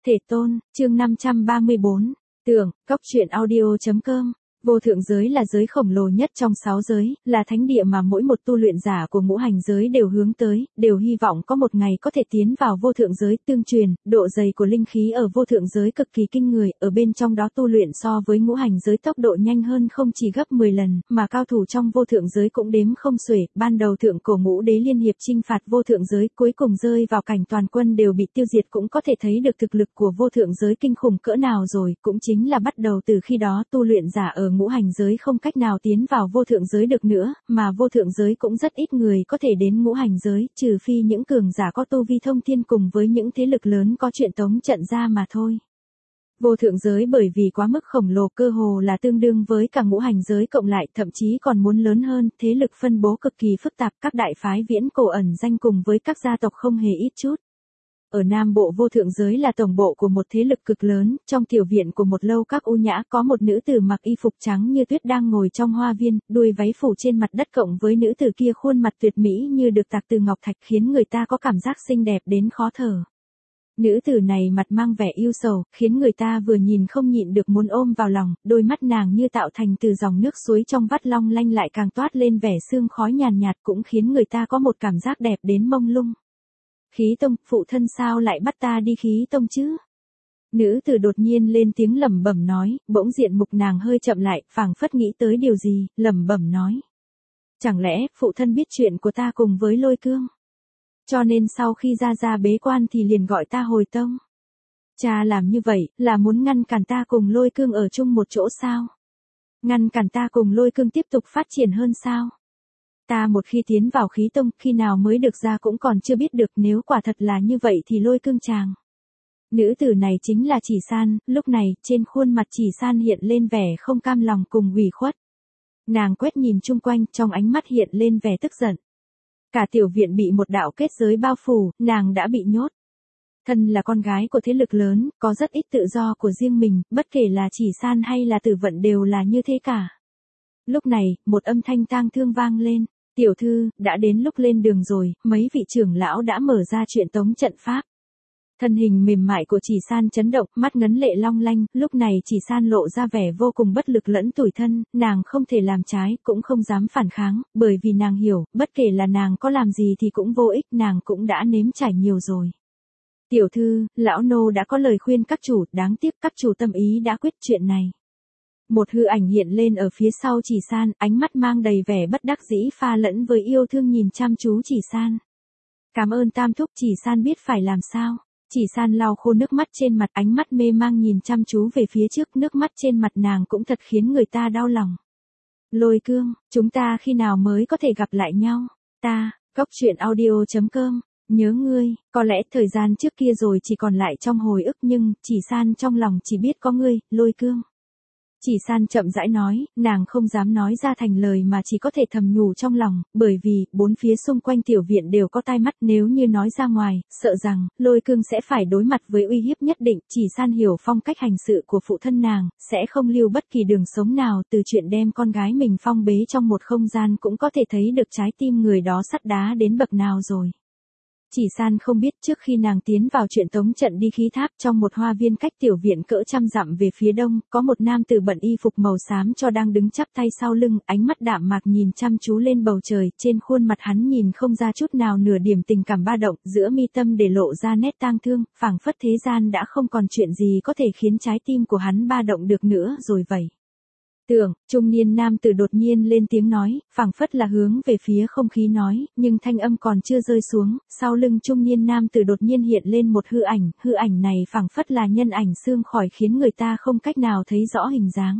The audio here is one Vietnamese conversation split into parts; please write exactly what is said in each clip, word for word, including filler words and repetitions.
Thể tôn, chương năm trăm ba mươi bốn, tưởng, cốc truyện audio chấm com. Vô thượng giới là giới khổng lồ nhất trong sáu giới, là thánh địa mà mỗi một tu luyện giả của ngũ hành giới đều hướng tới, đều hy vọng có một ngày có thể tiến vào vô thượng giới tương truyền. Độ dày của linh khí ở vô thượng giới cực kỳ kinh người, ở bên trong đó tu luyện so với ngũ hành giới tốc độ nhanh hơn không chỉ gấp mười lần, mà cao thủ trong vô thượng giới cũng đếm không xuể. Ban đầu thượng cổ ngũ đế liên hiệp chinh phạt vô thượng giới, cuối cùng rơi vào cảnh toàn quân đều bị tiêu diệt, cũng có thể thấy được thực lực của vô thượng giới kinh khủng cỡ nào rồi. Cũng chính là bắt đầu từ khi đó tu luyện giả ở ngũ hành giới không cách nào tiến vào vô thượng giới được nữa, mà vô thượng giới cũng rất ít người có thể đến ngũ hành giới, trừ phi những cường giả có tu vi thông thiên cùng với những thế lực lớn có chuyện tống trận ra mà thôi. Vô thượng giới bởi vì quá mức khổng lồ, cơ hồ là tương đương với cả ngũ hành giới cộng lại, thậm chí còn muốn lớn hơn, thế lực phân bố cực kỳ phức tạp, các đại phái viễn cổ ẩn danh cùng với các gia tộc không hề ít chút. Ở Nam Bộ vô thượng giới là tổng bộ của một thế lực cực lớn, trong tiểu viện của một lâu các u nhã có một nữ tử mặc y phục trắng như tuyết đang ngồi trong hoa viên, đuôi váy phủ trên mặt đất cộng với nữ tử kia khuôn mặt tuyệt mỹ như được tạc từ ngọc thạch khiến người ta có cảm giác xinh đẹp đến khó thở. Nữ tử này mặt mang vẻ yêu sầu, khiến người ta vừa nhìn không nhịn được muốn ôm vào lòng, đôi mắt nàng như tạo thành từ dòng nước suối trong vắt long lanh lại càng toát lên vẻ sương khói nhàn nhạt, cũng khiến người ta có một cảm giác đẹp đến mông lung. Khí tông, phụ thân sao lại bắt ta đi khí tông chứ? Nữ tử đột nhiên lên tiếng lẩm bẩm nói, bỗng diện mục nàng hơi chậm lại, phảng phất nghĩ tới điều gì, lẩm bẩm nói. Chẳng lẽ, phụ thân biết chuyện của ta cùng với Lôi Cương? Cho nên sau khi ra ra bế quan thì liền gọi ta hồi tông. Cha làm như vậy, là muốn ngăn cản ta cùng Lôi Cương ở chung một chỗ sao? Ngăn cản ta cùng Lôi Cương tiếp tục phát triển hơn sao? Ta một khi tiến vào khí tông, khi nào mới được ra cũng còn chưa biết được, nếu quả thật là như vậy thì Lôi Cương chàng. Nữ tử này chính là Chỉ San, lúc này, trên khuôn mặt Chỉ San hiện lên vẻ không cam lòng cùng ủy khuất. Nàng quét nhìn chung quanh, trong ánh mắt hiện lên vẻ tức giận. Cả tiểu viện bị một đạo kết giới bao phủ, nàng đã bị nhốt. Thân là con gái của thế lực lớn, có rất ít tự do của riêng mình, bất kể là Chỉ San hay là Tử Vận đều là như thế cả. Lúc này, một âm thanh tang thương vang lên. Tiểu thư, đã đến lúc lên đường rồi, mấy vị trưởng lão đã mở ra chuyện tống trận pháp. Thân hình mềm mại của Chỉ San chấn động, mắt ngấn lệ long lanh, lúc này Chỉ San lộ ra vẻ vô cùng bất lực lẫn tủi thân, nàng không thể làm trái, cũng không dám phản kháng, bởi vì nàng hiểu, bất kể là nàng có làm gì thì cũng vô ích, nàng cũng đã nếm trải nhiều rồi. Tiểu thư, lão nô đã có lời khuyên các chủ, đáng tiếc các chủ tâm ý đã quyết chuyện này. Một hư ảnh hiện lên ở phía sau Chỉ San, ánh mắt mang đầy vẻ bất đắc dĩ pha lẫn với yêu thương nhìn chăm chú Chỉ San. Cảm ơn tam thúc. Chỉ San biết phải làm sao. Chỉ San lau khô nước mắt trên mặt, ánh mắt mê mang nhìn chăm chú về phía trước, nước mắt trên mặt nàng cũng thật khiến người ta đau lòng. Lôi Cương, chúng ta khi nào mới có thể gặp lại nhau? Ta, cốc truyện audio chấm com, nhớ ngươi, có lẽ thời gian trước kia rồi chỉ còn lại trong hồi ức nhưng, Chỉ San trong lòng chỉ biết có ngươi, Lôi Cương. Chỉ San chậm rãi nói, nàng không dám nói ra thành lời mà chỉ có thể thầm nhủ trong lòng, bởi vì, bốn phía xung quanh tiểu viện đều có tai mắt, nếu như nói ra ngoài, sợ rằng, Lôi Cương sẽ phải đối mặt với uy hiếp nhất định. Chỉ San hiểu phong cách hành sự của phụ thân nàng, sẽ không lưu bất kỳ đường sống nào, từ chuyện đem con gái mình phong bế trong một không gian cũng có thể thấy được trái tim người đó sắt đá đến bậc nào rồi. Chỉ San không biết trước khi nàng tiến vào chuyện tống trận đi khí tháp, trong một hoa viên cách tiểu viện cỡ trăm dặm về phía đông, có một nam tử bận y phục màu xám cho đang đứng chắp tay sau lưng, ánh mắt đạm mạc nhìn chăm chú lên bầu trời, trên khuôn mặt hắn nhìn không ra chút nào nửa điểm tình cảm ba động, giữa mi tâm để lộ ra nét tang thương, phảng phất thế gian đã không còn chuyện gì có thể khiến trái tim của hắn ba động được nữa rồi vậy. Tưởng, trung niên nam tử đột nhiên lên tiếng nói, phảng phất là hướng về phía không khí nói, nhưng thanh âm còn chưa rơi xuống, sau lưng trung niên nam tử đột nhiên hiện lên một hư ảnh, hư ảnh này phảng phất là nhân ảnh xương khỏi khiến người ta không cách nào thấy rõ hình dáng.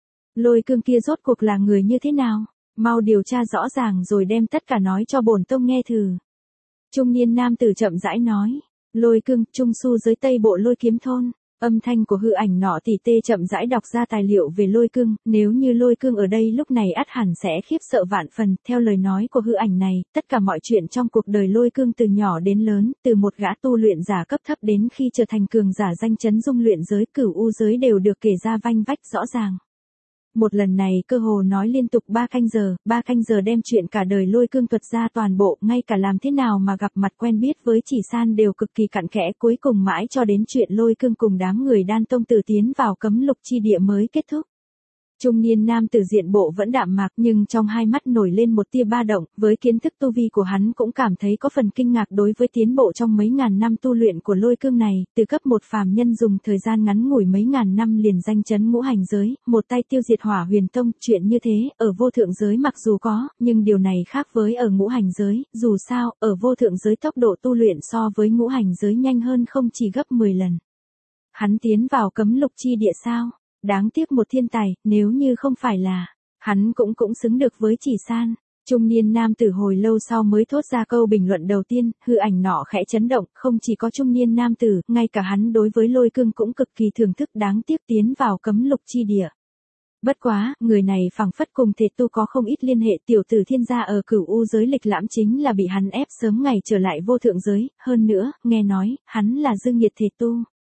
Lôi Cương kia rốt cuộc là người như thế nào? Mau điều tra rõ ràng rồi đem tất cả nói cho bổn tông nghe thử. Trung niên nam tử chậm rãi nói, Lôi Cương, trung su giới Tây Bộ Lôi Kiếm Thôn. Âm thanh của hư ảnh nọ tỉ tê chậm rãi đọc ra tài liệu về Lôi Cương, nếu như Lôi Cương ở đây lúc này ắt hẳn sẽ khiếp sợ vạn phần, theo lời nói của hư ảnh này, tất cả mọi chuyện trong cuộc đời Lôi Cương từ nhỏ đến lớn, từ một gã tu luyện giả cấp thấp đến khi trở thành cường giả danh chấn dung luyện giới, cửu u giới đều được kể ra vanh vách rõ ràng. Một lần này cơ hồ nói liên tục ba canh giờ, ba canh giờ đem chuyện cả đời Lôi Cương thuật ra toàn bộ, ngay cả làm thế nào mà gặp mặt quen biết với Chỉ San đều cực kỳ cặn kẽ, cuối cùng mãi cho đến chuyện Lôi Cương cùng đám người Đan Tông Tử tiến vào cấm lục chi địa mới kết thúc. Trung niên nam tử diện bộ vẫn đạm mạc nhưng trong hai mắt nổi lên một tia ba động, với kiến thức tu vi của hắn cũng cảm thấy có phần kinh ngạc đối với tiến bộ trong mấy ngàn năm tu luyện của Lôi Cương này, từ cấp một phàm nhân dùng thời gian ngắn ngủi mấy ngàn năm liền danh chấn ngũ hành giới, một tay tiêu diệt Hỏa Huyền Tông, chuyện như thế, ở vô thượng giới mặc dù có, nhưng điều này khác với ở ngũ hành giới, dù sao, ở vô thượng giới tốc độ tu luyện so với ngũ hành giới nhanh hơn không chỉ gấp mười lần. Hắn tiến vào cấm lục chi địa sao? Đáng tiếc một thiên tài, nếu như không phải là, hắn cũng cũng xứng được với Chỉ San. Trung niên nam tử hồi lâu sau mới thốt ra câu bình luận đầu tiên, hư ảnh nọ khẽ chấn động, không chỉ có trung niên nam tử, ngay cả hắn đối với Lôi Cương cũng cực kỳ thưởng thức, đáng tiếc tiến vào cấm lục chi địa. Bất quá, người này phảng phất cùng thể tu có không ít liên hệ, tiểu tử thiên gia ở Cửu U giới lịch lãm chính là bị hắn ép sớm ngày trở lại vô thượng giới, hơn nữa, nghe nói, hắn là Dương Nghiệt thể tu.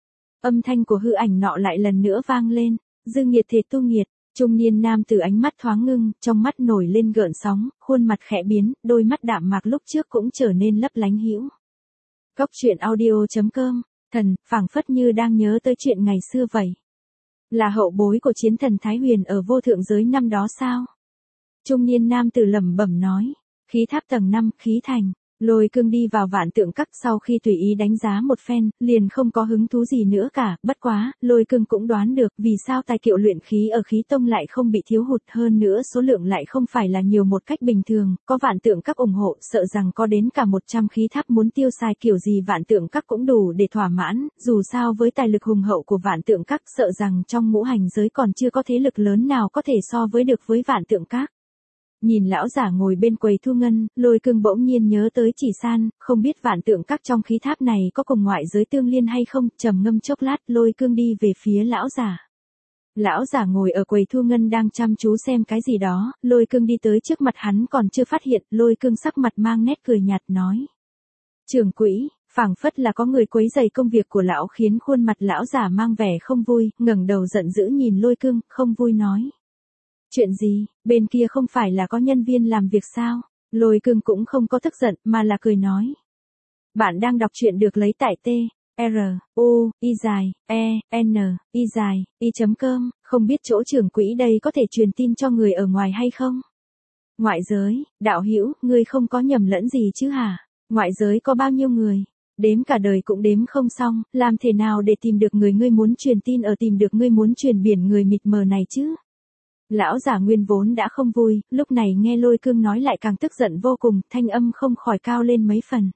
Âm thanh của hư ảnh nọ lại lần nữa vang lên, Dương Nghiệt thể tu nghiệt, trung niên nam tử ánh mắt thoáng ngưng, trong mắt nổi lên gợn sóng, khuôn mặt khẽ biến, đôi mắt đạm mạc lúc trước cũng trở nên lấp lánh hữu. Cốc truyện audio chấm com, thần, phảng phất như đang nhớ tới chuyện ngày xưa vậy. Là hậu bối của chiến thần Thái Huyền ở vô thượng giới năm đó sao? Trung niên nam tử lẩm bẩm nói, khí tháp tầng năm, khí thành. Lôi Cương đi vào Vạn Tượng Các sau khi tùy ý đánh giá một phen, liền không có hứng thú gì nữa cả, bất quá, Lôi Cương cũng đoán được vì sao tài kiệu luyện khí ở khí tông lại không bị thiếu hụt, hơn nữa số lượng lại không phải là nhiều một cách bình thường, có Vạn Tượng Các ủng hộ, sợ rằng có đến cả một trăm khí tháp muốn tiêu xài kiểu gì Vạn Tượng Các cũng đủ để thỏa mãn, dù sao với tài lực hùng hậu của Vạn Tượng Các, sợ rằng trong ngũ hành giới còn chưa có thế lực lớn nào có thể so với được với Vạn Tượng Các. Nhìn lão giả ngồi bên quầy thu ngân, Lôi Cương bỗng nhiên nhớ tới Chỉ San, không biết Vạn Tượng Các trong khí tháp này có cùng ngoại giới tương liên hay không, trầm ngâm chốc lát, Lôi Cương đi về phía lão giả. Lão giả ngồi ở quầy thu ngân đang chăm chú xem cái gì đó, Lôi Cương đi tới trước mặt hắn còn chưa phát hiện, Lôi Cương sắc mặt mang nét cười nhạt nói. Trưởng quỹ, phảng phất là có người quấy rầy công việc của lão khiến khuôn mặt lão giả mang vẻ không vui, ngẩng đầu giận dữ nhìn Lôi Cương, không vui nói. Chuyện gì, bên kia không phải là có nhân viên làm việc sao? Lôi Cương cũng không có tức giận, mà là cười nói. Bạn đang đọc truyện được lấy tại T, R, U, Y dài, E, N, Y dài, Y chấm com, không biết chỗ trưởng quỹ đây có thể truyền tin cho người ở ngoài hay không? Ngoại giới, đạo hữu, ngươi không có nhầm lẫn gì chứ hả? Ngoại giới có bao nhiêu người? Đếm cả đời cũng đếm không xong, làm thế nào để tìm được người ngươi muốn truyền tin ở tìm được ngươi muốn truyền biển người mịt mờ này chứ? Lão giả nguyên vốn đã không vui, lúc này nghe Lôi Cương nói lại càng tức giận vô cùng, thanh âm không khỏi cao lên mấy phần.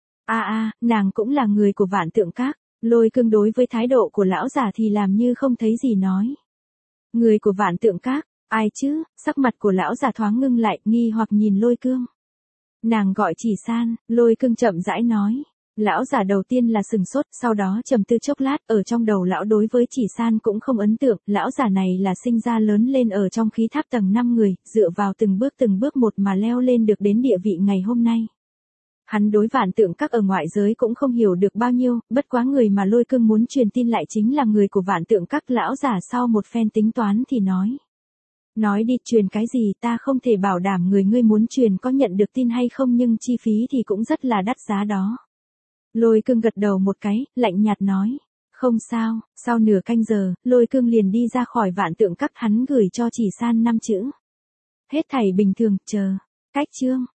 A a, nàng cũng là người của Vạn Tượng Các. Lôi Cương đối với thái độ của lão giả thì làm như không thấy gì nói. Người của Vạn Tượng Các, ai chứ? Sắc mặt của lão giả thoáng ngưng lại, nghi hoặc nhìn Lôi Cương. Nàng gọi Chỉ San, Lôi Cương chậm rãi nói. Lão giả đầu tiên là sừng sốt, sau đó trầm tư chốc lát, ở trong đầu lão đối với Chỉ San cũng không ấn tượng, lão giả này là sinh ra lớn lên ở trong khí tháp tầng năm người, dựa vào từng bước từng bước một mà leo lên được đến địa vị ngày hôm nay. Hắn đối Vạn Tượng Các ở ngoại giới cũng không hiểu được bao nhiêu, bất quá người mà Lôi Cương muốn truyền tin lại chính là người của Vạn Tượng Các. Lão giả sau một phen tính toán thì nói. Nói đi, truyền cái gì, ta không thể bảo đảm người ngươi muốn truyền có nhận được tin hay không, nhưng chi phí thì cũng rất là đắt giá đó. Lôi Cương gật đầu một cái, lạnh nhạt nói. Không sao, sau nửa canh giờ, Lôi Cương liền đi ra khỏi Vạn Tượng Các, hắn gửi cho Chỉ San năm chữ. Hết thảy bình thường, chờ. Cách chương.